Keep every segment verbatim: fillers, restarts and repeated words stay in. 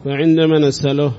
فعندما نسأله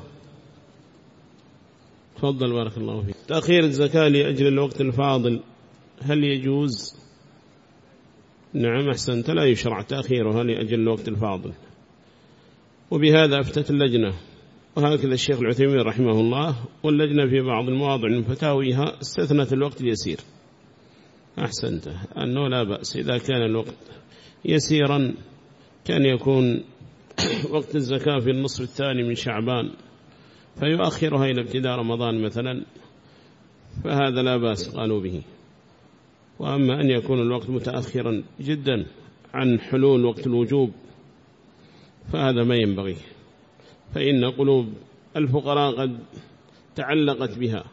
تفضل بارك الله فيك، تأخير الزكاة لأجل الوقت الفاضل هل يجوز؟ نعم أحسنت، لا يشرع تأخيرها لأجل الوقت الفاضل، وبهذا أفتت اللجنة، وهكذا الشيخ العثيمين رحمه الله، واللجنة في بعض المواضع من فتاويها استثنت الوقت اليسير. أحسنت، أنه لا بأس إذا كان الوقت يسيرا، كان يكون وقت الزكاة في النصف الثاني من شعبان فيؤخرها إلى ابتداء رمضان مثلا، فهذا لا بأس قالوا به. وأما أن يكون الوقت متأخرا جدا عن حلول وقت الوجوب فهذا ما ينبغي، فإن قلوب الفقراء قد تعلقت بها،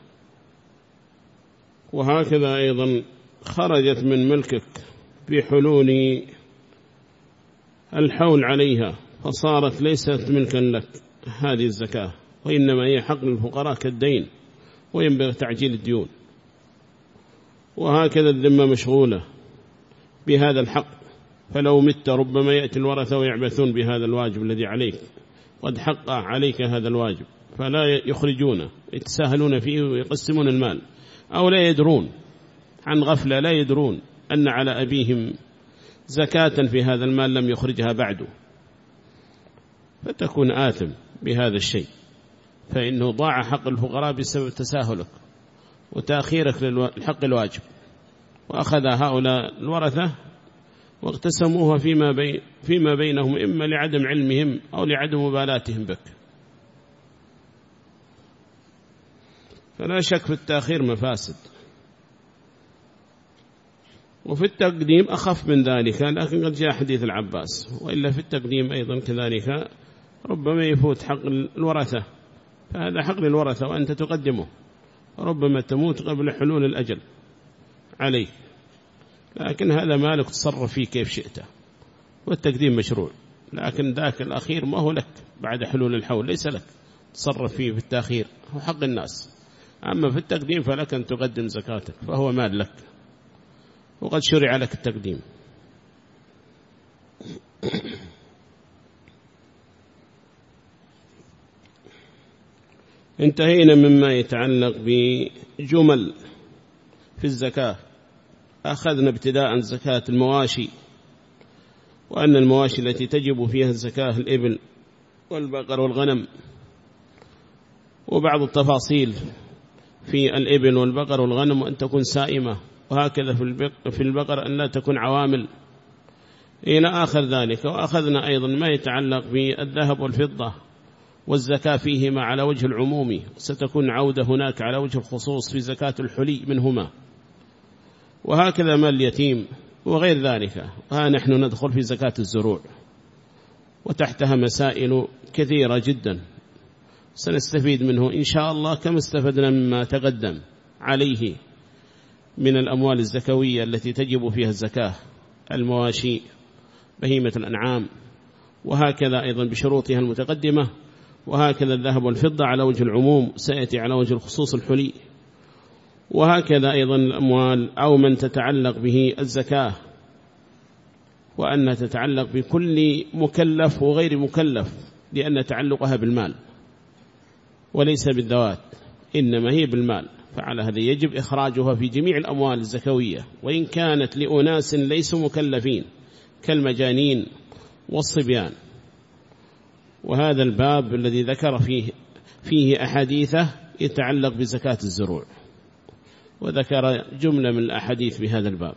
وهكذا أيضا خرجت من ملكك بحلول الحول عليها فصارت ليست ملكا لك هذه الزكاة، وإنما هي حق للفقراء كالدين، وينبغي تعجيل الديون. وهكذا الذمة مشغولة بهذا الحق، فلو مت ربما يأتي الورثة ويعبثون بهذا الواجب الذي عليك، قد حق عليك هذا الواجب، فلا يخرجونه، يتساهلون فيه ويقسمون المال، أو لا يدرون عن غفلة، لا يدرون أن على أبيهم زكاة في هذا المال لم يخرجها بعده، فتكون آثم بهذا الشيء، فإنه ضاع حق الفقراء بسبب تساهلك وتأخيرك للحق الواجب. وأخذ هؤلاء الورثة واقتسموها فيما, بي فيما بينهم، إما لعدم علمهم أو لعدم مبالاتهم بك. فلا شك في التأخير مفاسد، وفي التقديم أخف من ذلك، لكن قد جاء حديث العباس، وإلا في التقديم أيضا كذلك ربما يفوت حق الورثة، فهذا حق للورثة وأنت تقدمه، ربما تموت قبل حلول الأجل عليه، لكن هذا مالك تصرف فيه كيف شئت، والتقديم مشروع، لكن ذاك الأخير ما هو لك بعد حلول الحول، ليس لك تصرف فيه في التأخير، هو حق الناس. أما في التقديم فلك أن تقدم زكاتك، فهو مال لك، وقد شرع لك التقديم. انتهينا مما يتعلق بجمل في الزكاة. أخذنا ابتداء زكاة المواشي، وأن المواشي التي تجب فيها الزكاة الإبل والبقر والغنم، وبعض التفاصيل في الإبل والبقر والغنم أن تكون سائمة، وهكذا في البقر أن لا تكون عوامل إلى آخر ذلك. وأخذنا أيضا ما يتعلق بالذهب والفضة والزكاة فيهما على وجه العموم، ستكون عودة هناك على وجه الخصوص في زكاة الحلي منهما، وهكذا مال اليتيم وغير ذلك. ها نحن ندخل في زكاة الزروع، وتحتها مسائل كثيرة جدا سنستفيد منه إن شاء الله، كما استفدنا مما تقدم عليه من الأموال الزكوية التي تجب فيها الزكاة، المواشي، بهيمة الأنعام، وهكذا أيضا بشروطها المتقدمة، وهكذا الذهب والفضة على وجه العموم، سيأتي على وجه الخصوص الحلي، وهكذا أيضا الأموال أو من تتعلق به الزكاة، وأنها تتعلق بكل مكلف وغير مكلف، لأن تعلقها بالمال وليس بالذوات، إنما هي بالمال، فعلى هذا يجب إخراجها في جميع الأموال الزكوية، وإن كانت لأناس ليسوا مكلفين كالمجانين والصبيان. وهذا الباب الذي ذكر فيه, فيه أحاديثه يتعلق بزكاة الزروع، وذكر جملة من الأحاديث بهذا الباب،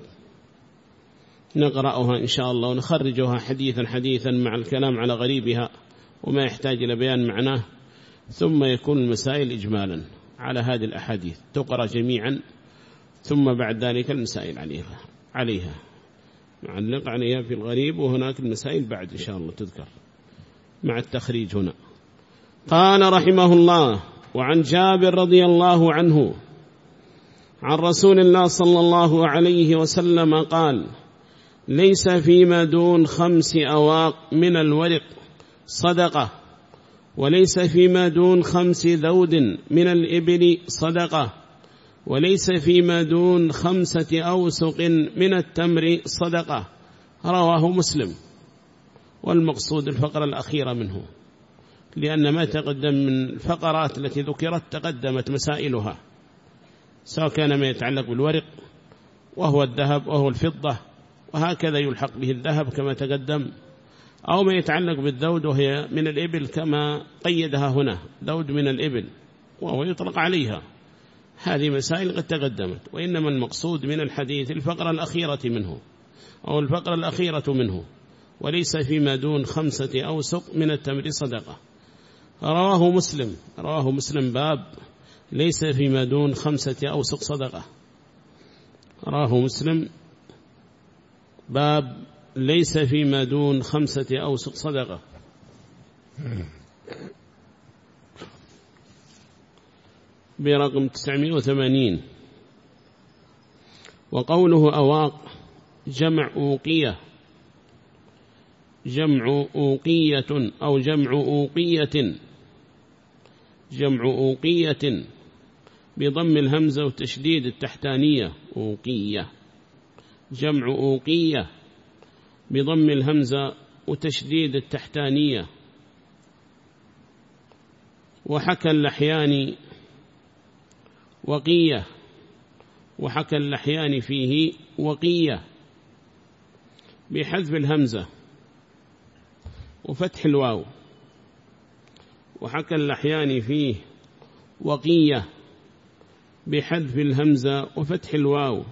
نقرأها إن شاء الله ونخرجها حديثا حديثا مع الكلام على غريبها وما يحتاج إلى بيان معناه، ثم يكون المسائل إجمالا على هذه الأحاديث تقرأ جميعا، ثم بعد ذلك المسائل عليها عليها معلق عليها في الغريب، وهناك المسائل بعد إن شاء الله تذكر مع التخريج هنا. قال رحمه الله: وعن جابر رضي الله عنه عن رسول الله صلى الله عليه وسلم قال: ليس فيما دون خمس أواق من الورق صدقة، وليس فيما دون خمس ذود من الإبل صدقة، وليس فيما دون خمسة أوسق من التمر صدقة. رواه مسلم. والمقصود الفقرة الأخيرة منه، لأن ما تقدم من الفقرات التي ذكرت تقدمت مسائلها، سواء كان ما يتعلق بالورق وهو الذهب وهو الفضة، وهكذا يلحق به الذهب كما تقدم، أو ما يتعلق بالذود وهي من الإبل كما قيدها هنا، ذود من الإبل وهو يطلق عليها. هذه مسائل قد تقدمت، وإنما المقصود من الحديث الفقرة الأخيرة منه أو الفقرة الأخيرة منه، وليس فيما دون خمسة أوسق من التمر صدقة. رواه مسلم رواه مسلم باب ليس فيما دون خمسة أوسق صدقة. رواه مسلم باب ليس فيما دون خمسة أوسق صدقة. برقم تسعمائة وثمانين. وقوله أواق جمع أوقية، جمع أوقية أو جمع أوقية، جمع أوقية بضم الهمزة وتشديد التحتانية، أوقية، جمع أوقية بضم الهمزة وتشديد التحتانية. وحكى اللحياني وقية، وحكى اللحياني فيه وقية بحذف الهمزة وفتح الواو. وحكى اللحياني فيه وقية بحذف الهمزة وفتح الواو.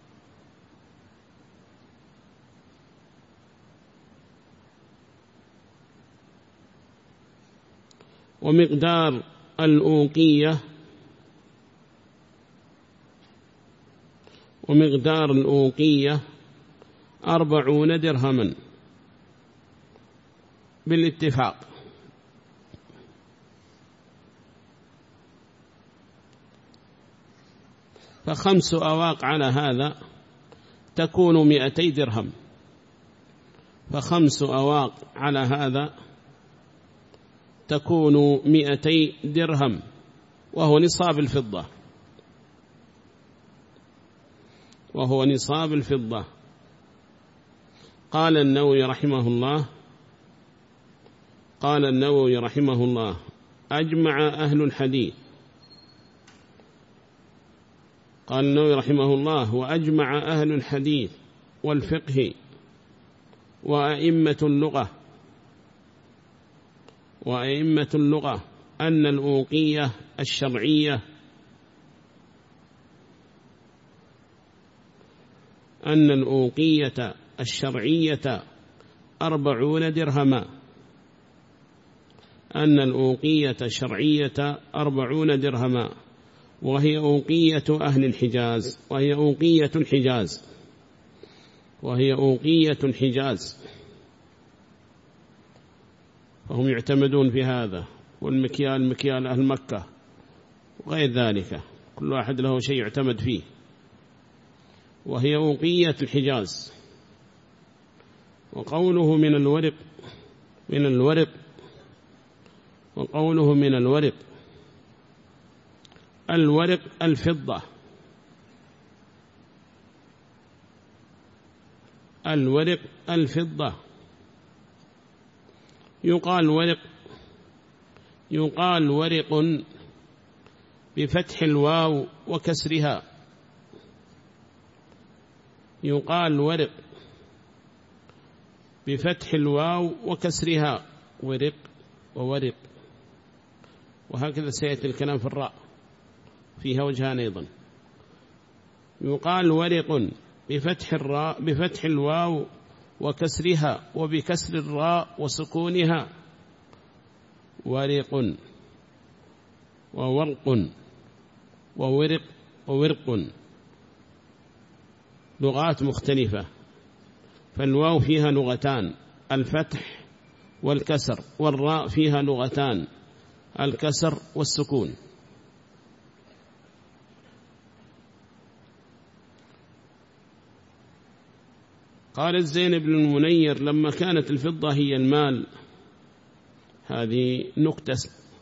ومقدار الأوقية، ومقدار الأوقية أربعون درهما بالاتفاق. فخمس أواق على هذا تكون مئتي درهم، فخمس أواق على هذا تكون مئتي درهم، وهو نصاب الفضة، وهو نصاب الفضة. قال النووي رحمه الله قال النووي رحمه الله أجمع أهل الحديث، قال النووي رحمه الله وأجمع أهل الحديث والفقه وأئمة اللغة وأئمة اللغة أن الأوقية الشرعية أن الأوقية الشرعية أربعون درهما، أن الأوقية الشرعية أربعون درهما، وهي أوقية أهل الحجاز، وهي أوقية الحجاز، وهي أوقية الحجاز، فهم يعتمدون في هذا. والمكيال مكيال أهل مكة وغير ذلك، كل واحد له شيء يعتمد فيه، وهي أوقية الحجاز. وقوله من الورق، من الورق وقوله من الورق، الورق الفضة، الورق الفضة. يقال ورق يقال ورق بفتح الواو وكسرها، يقال ورق بفتح الواو وكسرها، ورق وورق، وهكذا سيأتي الكلام في الراء فيها وجهان أيضا. يقال ورق بفتح الراء بفتح الواو وكسرها، وبكسر الراء وسكونها، ورق وورق وورق وورق، لغات مختلفة. فالواو فيها لغتان، الفتح والكسر، والراء فيها لغتان، الكسر والسكون. قال الزين بن المنير لما كانت الفضة هي المال، هذه نكتة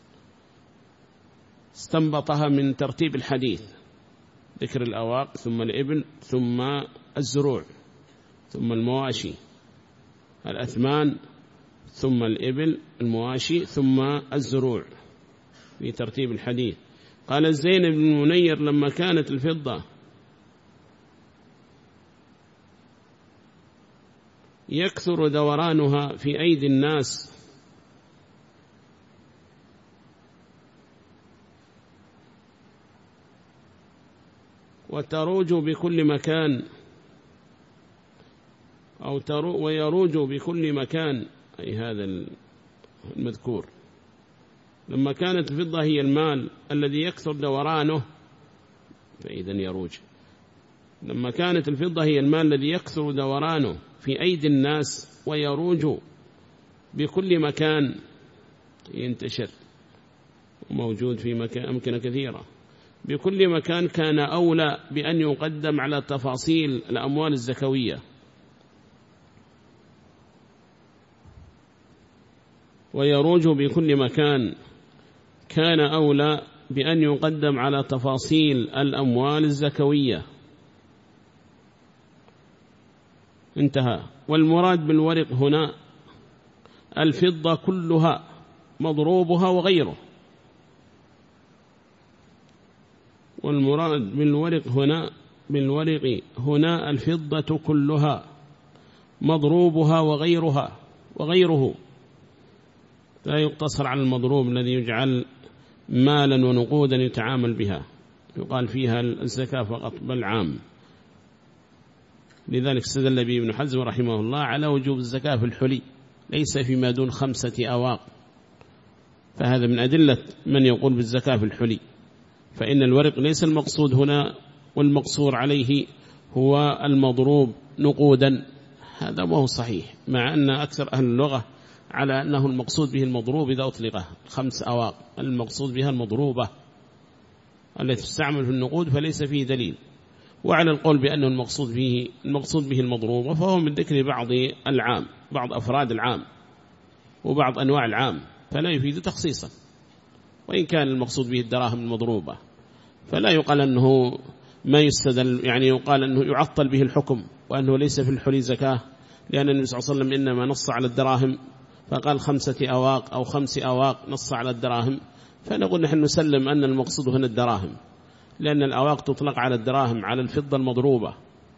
استنبطها من ترتيب الحديث، ذكر الأواق ثم الإبل ثم الزروع ثم المواشي الأثمان ثم الإبل المواشي ثم الزروع في ترتيب الحديث. قال الزين بن المنير لما كانت الفضة يكثر دورانها في أيدي الناس وتروج بكل مكان أو ترو ويروج بكل مكان، أي هذا المذكور، لما كانت الفضة هي المال الذي يكثر دورانه فإذا يروج، لما كانت الفضة هي المال الذي يكثر دورانه في أيدي الناس ويروج بكل مكان، ينتشر وموجود في مكان أمكنة كثيرة بكل مكان، كان أولى بأن يقدم على تفاصيل الأموال الزكوية. ويروج بكل مكان كان أولى بأن يقدم على تفاصيل الأموال الزكوية. انتهى. والمراد بالورق هنا الفضة كلها مضروبها وغيره. والمراد بالورق هنا بالورق هنا الفضة كلها مضروبها وغيرها وغيره، لا يقتصر على المضروب الذي يجعل مالا ونقودا يتعامل بها يقال فيها الزكاة فقط بل عام. لذلك استدل به ابن حزم رحمه الله على وجوب الزكاة في الحلي ليس فيما دون خمسة أواق، فهذا من أدلة من يقول بالزكاة في الحلي، فإن الورق ليس المقصود هنا والمقصور عليه هو المضروب نقودا، هذا ما هو صحيح، مع أن أكثر أهل اللغة على أنه المقصود به المضروب إذا أطلقه خمس أواق، المقصود بها المضروبة التي تستعمل في النقود فليس فيه دليل. وعلى القول بأنه المقصود به المقصود به المضروبة فهو من ذكر بعض العام، بعض أفراد العام وبعض أنواع العام، فلا يفيد تخصيصا، وإن كان المقصود به الدراهم المضروبة فلا يقال أنه ما يستدل، يعني يقال أنه يعطل به الحكم وأنه ليس في الحلي زكاة، لأن النبي صلى الله عليه وسلم إنما نص على الدراهم فقال خمسة أواق أو خمس أواق نص على الدراهم، فنقول نحن نسلم أن المقصود هنا الدراهم، لأن الأواق تطلق على الدراهم على الفضة المضروبة،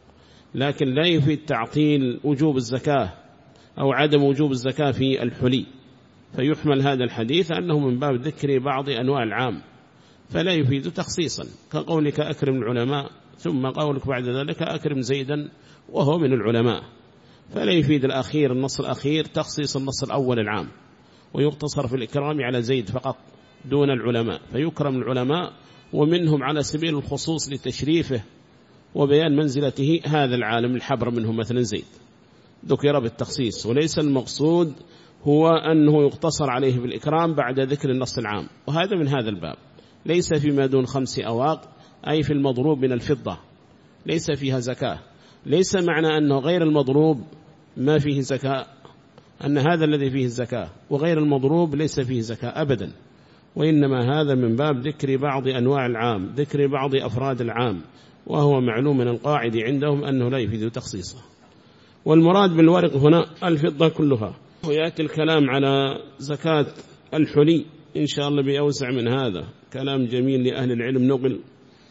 لكن لا يفيد تعطيل وجوب الزكاة أو عدم وجوب الزكاة في الحلي، فيحمل هذا الحديث أنه من باب ذكر بعض أنواع العام فلا يفيد تخصيصا، كقولك أكرم العلماء ثم قولك بعد ذلك أكرم زيدا وهو من العلماء، فلا يفيد الأخير النص الأخير تخصيص النص الأول العام، ويقتصر في الإكرام على زيد فقط دون العلماء، فيكرم العلماء ومنهم على سبيل الخصوص لتشريفه وبيان منزلته هذا العالم الحبر منهم مثلا زيد ذكر بالتخصيص، وليس المقصود هو أنه يقتصر عليه بالإكرام بعد ذكر النص العام، وهذا من هذا الباب ليس فيما دون خمس أواق أي في المضروب من الفضة ليس فيها زكاة، ليس معنى أنه غير المضروب ما فيه زكاة أن هذا الذي فيه الزكاة وغير المضروب ليس فيه زكاة أبدا، وإنما هذا من باب ذكر بعض أنواع العام، ذكر بعض أفراد العام، وهو معلوم من القاعد عندهم أنه لا يفيد تخصيصه. والمراد بالورق هنا الفضة كلها. ويأتي الكلام على زكاة الحلي إن شاء الله بأوسع من هذا، كلام جميل لأهل العلم نقل،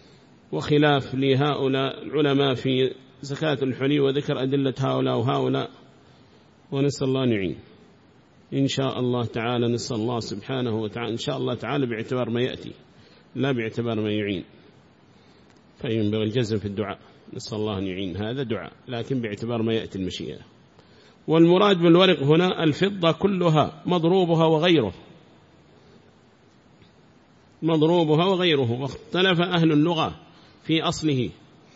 وخلاف لهؤلاء العلماء في زكاة الحلي وذكر أدلة هؤلاء وهؤلاء، ونسأل الله نعين إن شاء الله تعالى. نسأل الله سبحانه وتعالى إن شاء الله تعالى باعتبار ما يأتي لا باعتبار ما يعين، فينبغي الجزم في الدعاء، نسأل الله أن يعين، هذا دعاء لكن باعتبار ما يأتي المشيئة. والمراد بالورق هنا الفضة كلها مضروبها وغيره مضروبها وغيره. واختلف أهل اللغة في أصله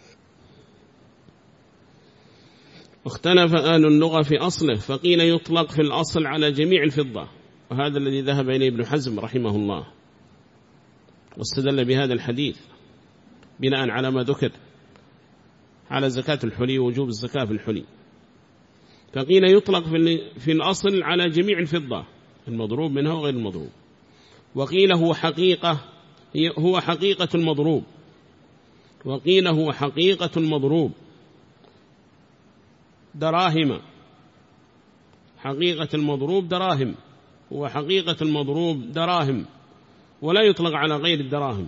واختلف أهل اللغة في أصله، فقيل يطلق في الأصل على جميع الفضة، وهذا الذي ذهب إليه ابن حزم رحمه الله، واستدل بهذا الحديث بناء على ما ذكر على زكاة الحلي ووجوب الزكاة في الحلي. فقيل يطلق في الأصل على جميع الفضة المضروب منها وغير المضروب، وقيل هو حقيقة هو حقيقة المضروب وقيل هو حقيقة المضروب دراهم حقيقة المضروب دراهم، وحقيقة المضروب دراهم، ولا يطلق على غير الدراهم،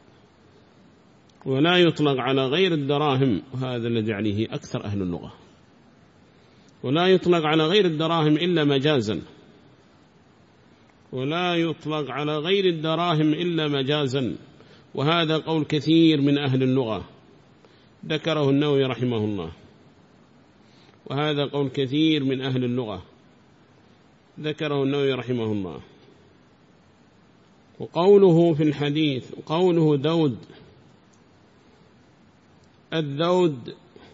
ولا يطلق على غير الدراهم، وهذا الذي عليه أكثر أهل اللغة. ولا يطلق على غير الدراهم إلا مجازا، ولا يطلق على غير الدراهم إلا مجازا، وهذا قول كثير من أهل اللغة ذكره النووي رحمه الله، وهذا قول كثير من أهل اللغة ذكره النووي رحمه الله. وقوله في الحديث، قوله ذود، الذود،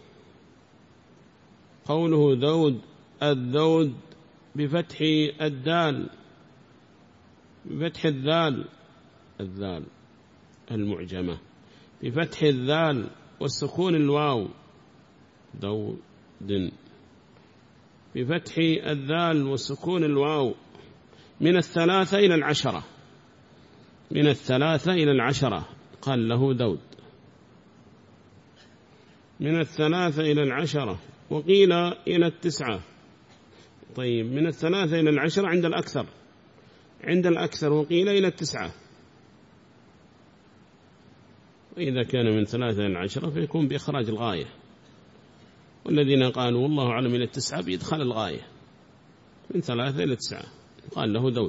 قوله ذود، الذود بفتح الدال، بفتح الذال، الذال المعجمة، بفتح الذال والسكون الواو، ذود، بفتح الذال والسكون الواو، من الثلاثة إلى العشرة، من الثلاثة إلى العشرة قال له ذود، من الثلاثة إلى العشرة، وقيل إلى التسعة. طيب من الثلاثة إلى العشرة عند الأكثر، عند الأكثر، وقيل إلى التسعة. وإذا كان من ثلاثة إلى العشرة فيكون بإخراج الغاية، والذين قالوا والله أعلم إلى التسعة بيدخل الغاية، من ثلاثة إلى تسعة قال له ذود.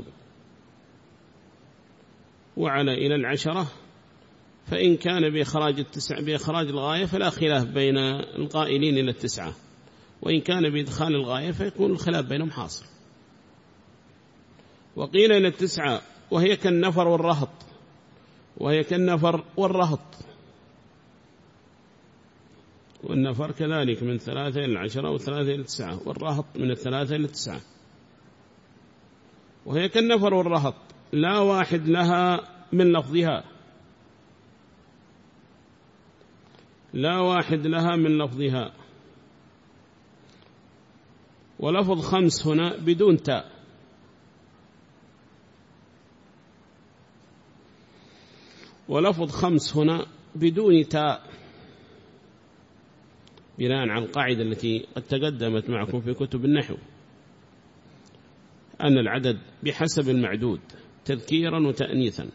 وعلى إلى العشرة فإن كان بإخراج التسعة بإخراج الغاية فلا خلاف بين القائلين إلى التسعة، وإن كان بإدخال الغاية فيكون الخلاف بينهم حاصل. وقيل إلى التسعة وهي كالنفر والرهط، وهي كالنفر والرهط، والنفر كذلك من ثلاثة إلى العشرة وثلاثة إلى التسعة، والرهط من الثلاثة إلى التسعة. وهي كالنفر والرهط لا واحد لها من لفظها، لا واحد لها من لفظها. ولفظ خمس هنا بدون تاء، ولفظ خمس هنا بدون تاء، بناء على القاعدة التي قد تقدمت معكم في كتب النحو، أن العدد بحسب المعدود تذكيرا وتأنيثا،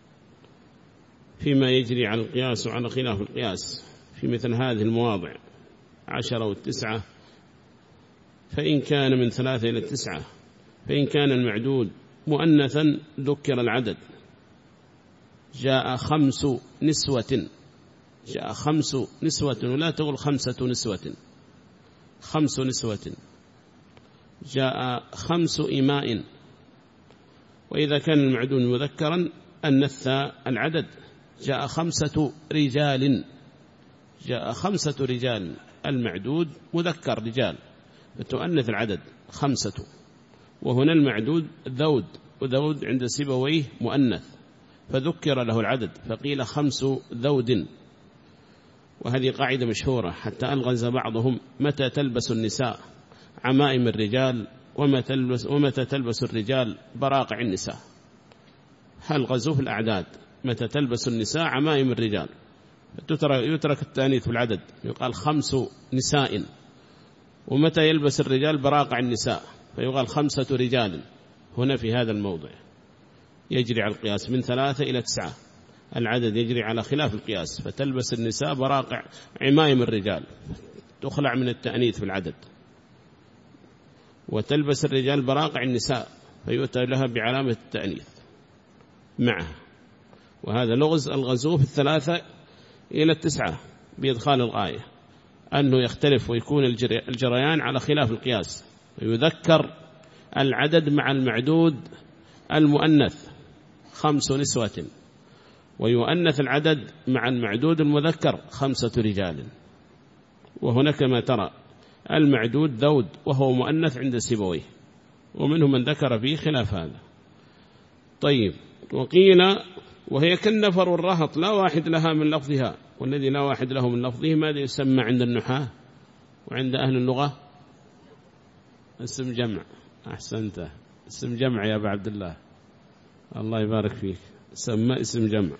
فيما يجري على القياس وعلى خلاف القياس في مثل هذه المواضع عشرة والتسعة. فإن كان من ثلاثة إلى التسعة، فإن كان المعدود مؤنثا ذكر العدد، جاء خمس نسوة، جاء خمس نسوة، ولا تقول خمسة نسوة، خمس نسوة، جاء خمس إماء. وإذا كان المعدود مذكرا أنث العدد، جاء خمسة رجال، جاء خمسة رجال، المعدود مذكر رجال فتؤنث العدد خمسة. وهنا المعدود ذود، وذود عند سيبويه مؤنث فذكر له العدد فقيل خمس ذود. وهذه قاعدة مشهورة حتى ألغز بعضهم: متى تلبس النساء عمائم الرجال ومتى تلبس, ومتى تلبس الرجال براقع النساء. هل غزوه في الأعداد متى تلبس النساء عمائم الرجال، يترك التانيث في العدد يقال خمس نساء، ومتى يلبس الرجال براقع النساء فيقال خمسة رجال. هنا في هذا الموضع يجري على القياس من ثلاثة إلى تسعة، العدد يجري على خلاف القياس، فتلبس النساء براقع عمائم الرجال تخلع من التأنيث في العدد، وتلبس الرجال براقع النساء فيؤتى لها بعلامة التأنيث معها. وهذا لغز الغزو في الثلاثة إلى التسعة بإدخال الغاية، أنه يختلف ويكون الجريان على خلاف القياس، ويذكر العدد مع المعدود المؤنث خمس نسوة، ويؤنث العدد مع المعدود المذكر خمسة رجال. وهنا كما ترى المعدود ذود وهو مؤنث عند سيبويه، ومنهم من ذكر فيه خلاف هذا. طيب، وقيل وهي كالنفر والرهط لا واحد لها من لفظها، والذي لا واحد له من لفظه ماذا يسمى عند النحاة وعند أهل اللغة؟ اسم جمع. أحسنت، اسم جمع يا أبا عبد الله، الله يبارك فيك، سمى اسم جمع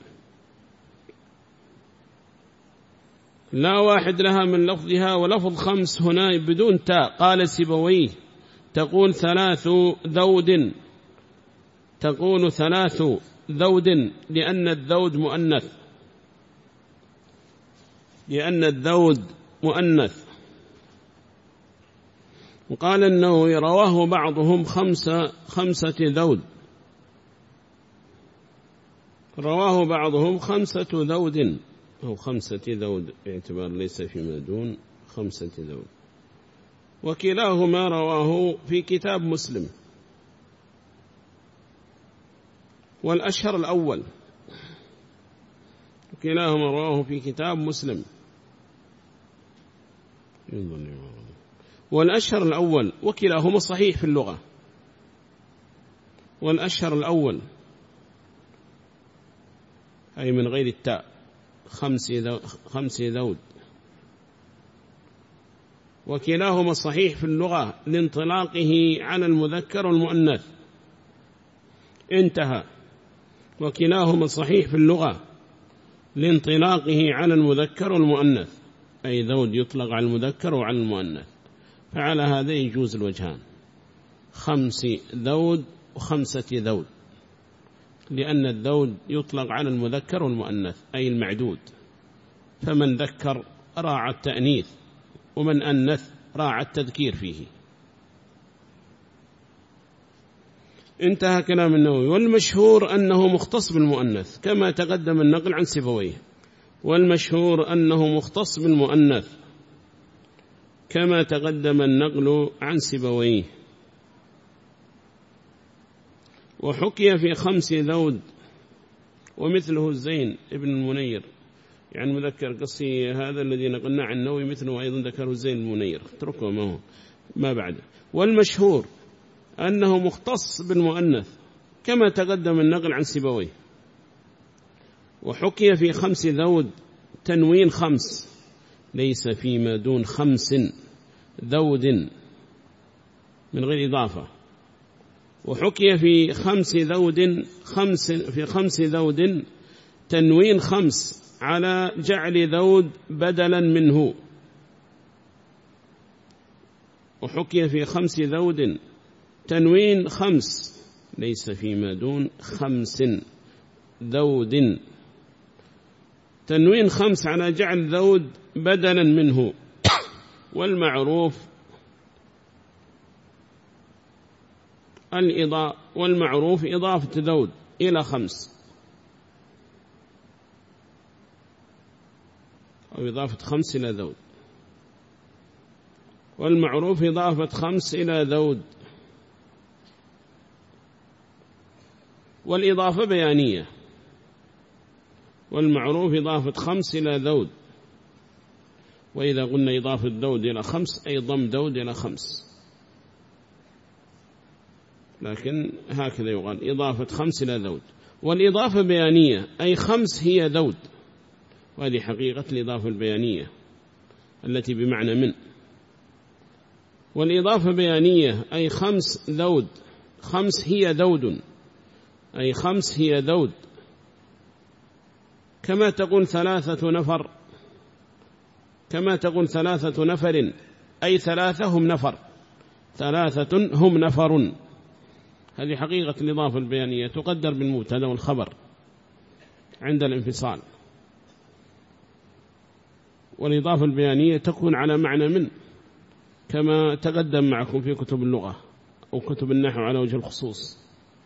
لا واحد لها من لفظها. ولفظ خمس هنا بدون تاء، قال سيبويه تقول ثلاث ذود، تقول ثلاث ذود لأن الذود مؤنث، لأن الذود مؤنث. وقال النووي رواه بعضهم خمسة, خمسة ذود، رواه بعضهم خمسة ذود أو خمسة ذود باعتبار ليس فيما دون خمسة ذود، وكلاهما رواه في كتاب مسلم. والأشهر الأول، كلاهما رواه في كتاب مسلم. والأشهر الأول وكلاهما صحيح في اللغة. والأشهر الأول أي من غير التاء خمس ذود، وكلاهما صحيح في اللغة لانطلاقه على المذكر والمؤنث. انتهى. وكلاهما صحيح في اللغة لانطلاقه على المذكر والمؤنث، أي ذود يطلق على المذكر وعلى المؤنث. فعلى هذا يجوز الوجهان، خمس ذود وخمسة ذود، لأن الذود يطلق على المذكر والمؤنث أي المعدود، فمن ذكر راعى التأنيث، ومن أنث راعى التذكير فيه. انتهى كلام النووي. والمشهور أنه مختص بالمؤنث كما تقدم النقل عن سيبويه، والمشهور أنه مختص بالمؤنث كما تقدم النقل عن سيبويه. وحكي في خمس ذود ومثله الزين ابن المنير، يعني مذكر قصي هذا الذي نقلنا عن النووي مثله أيضا ذكره الزين المنير، اتركه ما هو ما بعده. والمشهور أنه مختص بالمؤنث كما تقدم النقل عن سيبويه. وحكي في خمس ذود تنوين خمس، ليس فيما دون خمس ذود من غير إضافة. وحكي في خمس ذود خمس في خمس ذود تنوين خمس على جعل ذود بدلا منه. وحكي في خمس ذود تنوين خمس، ليس فيما دون خمس ذود، تنوين خمس على جعل ذود بدلا منه. والمعروف الإضاء والمعروف إضافة ذود إلى خمس، أو إضافة خمس إلى ذود. والمعروف إضافة خمس إلى ذود. والإضافة بيانية. والمعروف إضافة خمس إلى ذود. وإذا قلنا إضافة ذود إلى خمس أي ضم ذود إلى خمس، لكن هكذا يقال إضافة خمس إلى ذود. والإضافة بيانية أي خمس هي ذود، وهذه حقيقة الإضافة البيانية التي بمعنى من. والإضافة بيانية أي خمس ذود، خمس هي ذود أي خمس هي ذود. كما تقول ثلاثة نفر، كما تقول ثلاثة نفر أي ثلاثة هم نفر، ثلاثة هم نفر. هذه حقيقة الإضافة البيانية، تقدر بالمبتدأ والخبر عند الانفصال. والإضافة البيانية تكون على معنى من، كما تقدم معكم في كتب اللغة أو كتب النحو على وجه الخصوص.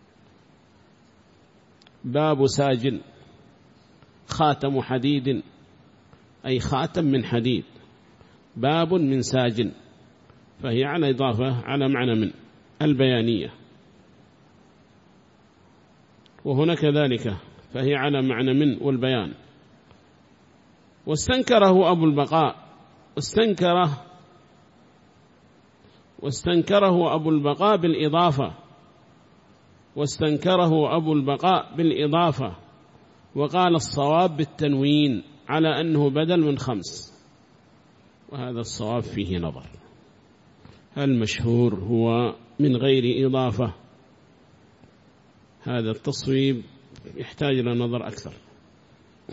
باب ساجن، خاتم حديد أي خاتم من حديد، باب من ساجن، فهي على إضافة على معنى من البيانية. وهنا كذلك فهي على معنى من والبيان. واستنكره أبو البقاء، واستنكره واستنكره أبو البقاء بالإضافة، واستنكره أبو البقاء بالإضافة، وقال الصواب بالتنوين على أنه بدل من خمس، وهذا الصواب فيه نظر. المشهور هو من غير إضافة، هذا التصويب يحتاج إلى نظر أكثر.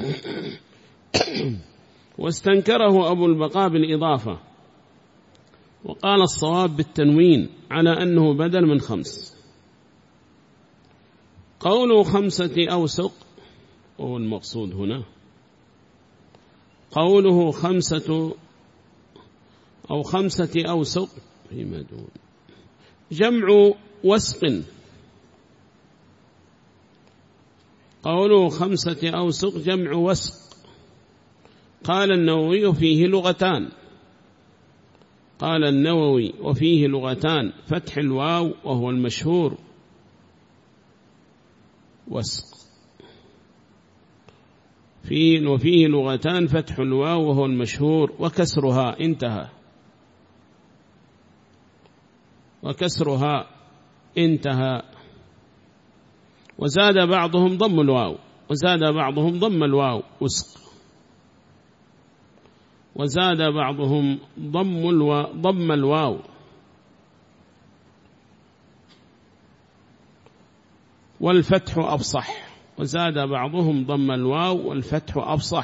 واستنكره أبو البقاء بالإضافة، وقال الصواب بالتنوين على أنه بدل من خمس. قوله خمسة أوسق هو المقصود هنا، قوله خمسة أو خمسة أوسق فيما دون جمع وسق. قوله خمسة أوسق جمع وسق. قال النووي فيه لغتان، قال النووي وفيه لغتان، فتح الواو وهو المشهور وسق، فيه وفيه لغتان، فتح الواو وهو المشهور وكسرها، انتهى، وكسرها انتهى. وزاد بعضهم ضم الواو، وزاد بعضهم ضم الواو وسق، وزاد بعضهم ضم الواو ضم الواو والفتح أفصح، وزاد بعضهم ضم الواو والفتح أفصح.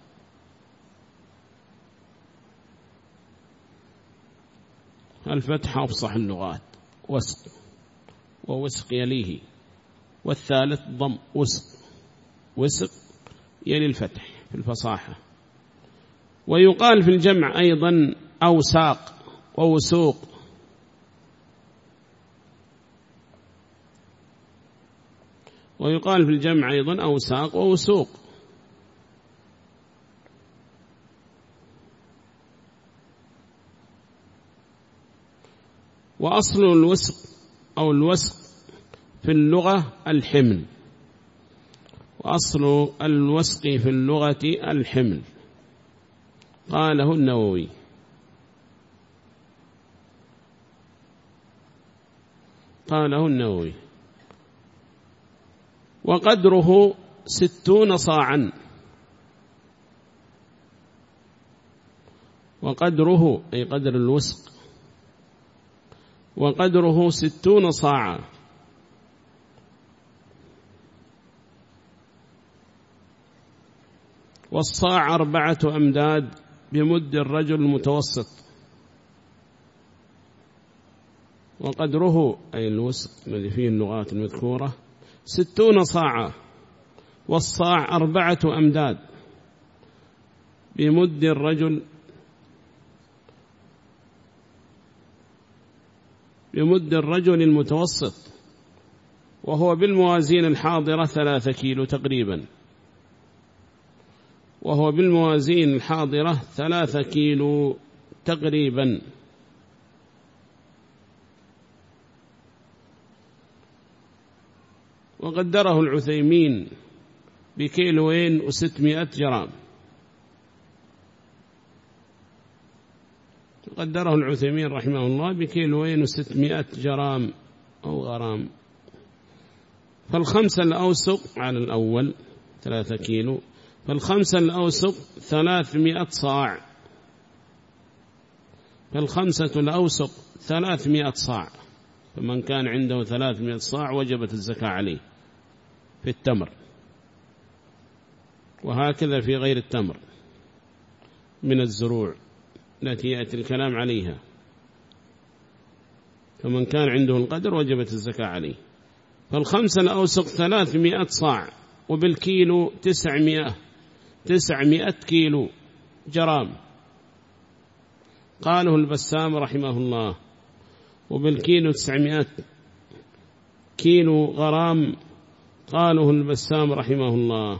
الفتح أفصح اللغات، وسق ووسق يليه، والثالث ضم وسق، وسق يلي الفتح في الفصاحة. ويقال في الجمع أيضا أوساق ووسوق. ويقال في الجمع أيضا أوساق ووسوق. وأصل الوسق أو الوسق في اللغة الحمل، وأصل الوسق في اللغة الحمل، قاله النووي. قاله النووي. وقدره ستون صاعا، وقدره أي قدر الوسق، وقدره ستون صاعا. والصاع أربعة أمداد بمد الرجل المتوسط. وقدره أي الوسق الذي فيه اللغات المذكورة ستون صاعا، والصاع أربعة أمداد بمد الرجل بمد الرجل المتوسط، وهو بالموازين الحاضرة ثلاثة كيلو تقريبا، وهو بالموازين الحاضرة ثلاثة كيلو تقريبا. وقدره العثيمين بكيلوين وستمائة جرام. قدره العثيمين رحمه الله بكيلوين وستمائة جرام أو غرام. فالخمسة الأوسق على الأول ثلاثة كيلو، فالخمسة الأوسق ثلاثمائة صاع، فالخمسة الأوسق ثلاثمائة صاع. فمن كان عنده ثلاثمائة صاع وجبت الزكاة عليه في التمر، وهكذا في غير التمر من الزروع التي يأتي الكلام عليها. فمن كان عنده القدر وجبت الزكاة عليه. فالخمسة الأوسق ثلاثمائة صاع، وبالكيلو تسعمائة تسعمائة كيلو جرام، قاله البسام رحمه الله. وبالكيلو تسعمائة كيلو غرام، قاله البسام رحمه الله.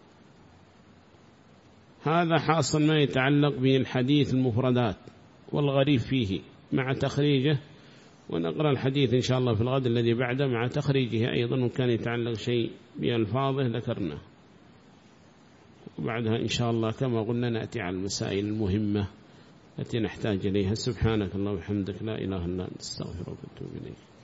هذا حاصل ما يتعلق بالحديث المفردات والغريب فيه مع تخريجه، ونقرأ الحديث إن شاء الله في الغد الذي بعده مع تخريجه أيضا، وكان يتعلق شيء بألفاظه ذكرنا. وبعدها إن شاء الله كما قلنا نأتي على المسائل المهمة التي نحتاج إليها. سبحانك اللهم وبحمدك لا إله إلا أنت، استغفرك وأتوب إليك.